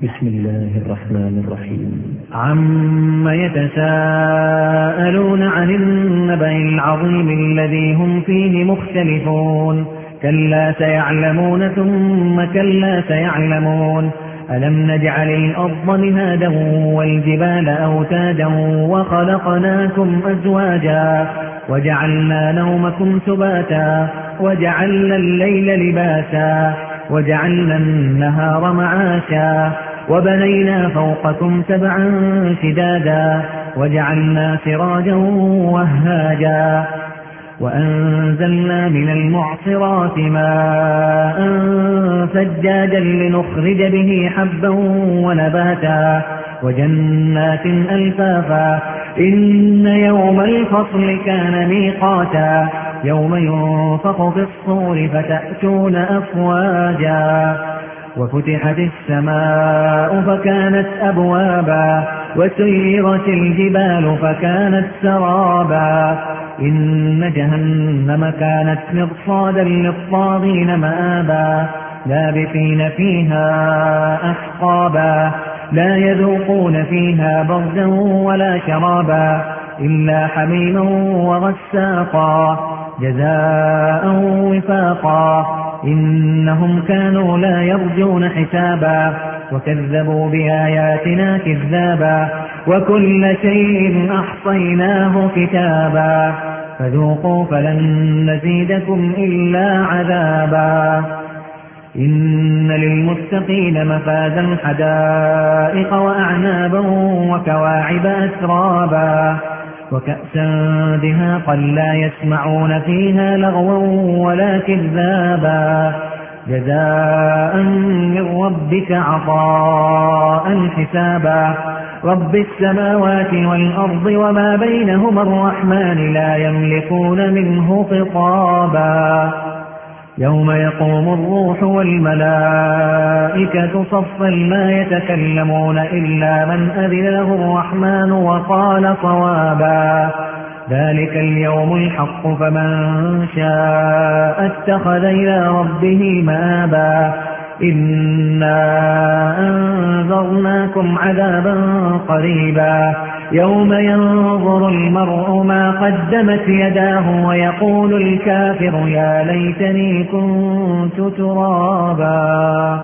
بسم الله الرحمن الرحيم. عم يتساءلون عن النبأ العظيم الذي هم فيه مختلفون كلا سيعلمون ثم كلا سيعلمون ألم نجعل الأرض مهادا والجبال أوتادا وخلقناكم أزواجا وجعلنا نومكم سباتا وجعلنا الليل لباسا وجعلنا النهار معاشا وبنينا فوقكم سبعا شدادا وجعلنا سراجا وهاجا وأنزلنا من المعصرات ماء ثجاجا لنخرج به حبا ونباتا وجنات ألفافا إن يوم الفصل كان ميقاتا يوم ينفخ في الصور فتأتون أفواجا وفتحت السماء فكانت أبوابا وسيرت الجبال فكانت سرابا إن جهنم كانت مرصادا للطاغين مآبا لابثين فيها أحقابا لا يذوقون فيها بردا ولا شرابا إلا حميما وغساقا جزاء وفاقا إنهم كانوا لا يرجون حسابا وكذبوا بآياتنا كذابا وكل شيء أحصيناه كتابا فذوقوا فلن نزيدكم إلا عذابا إن للمتقين مفازا حدائق وأعنابا وكواعب أترابا وكأسا دهاقا لا يسمعون فيها لغوا ولا كذابا جزاء من ربك عطاء حسابا رب السماوات والأرض وما بينهما الرحمن لا يملكون منه خطابا يوم يقوم الروح والملائكة صفا لا يتكلمون إلا من أذن له الرحمن وقال صوابا ذلك اليوم الحق فمن شاء اتخذ إلى ربه مآبا إنا أنذرناكم عذابا قريبا يوم ينظر المرء ما قدمت يداه ويقول الكافر يا ليتني كنت ترابا.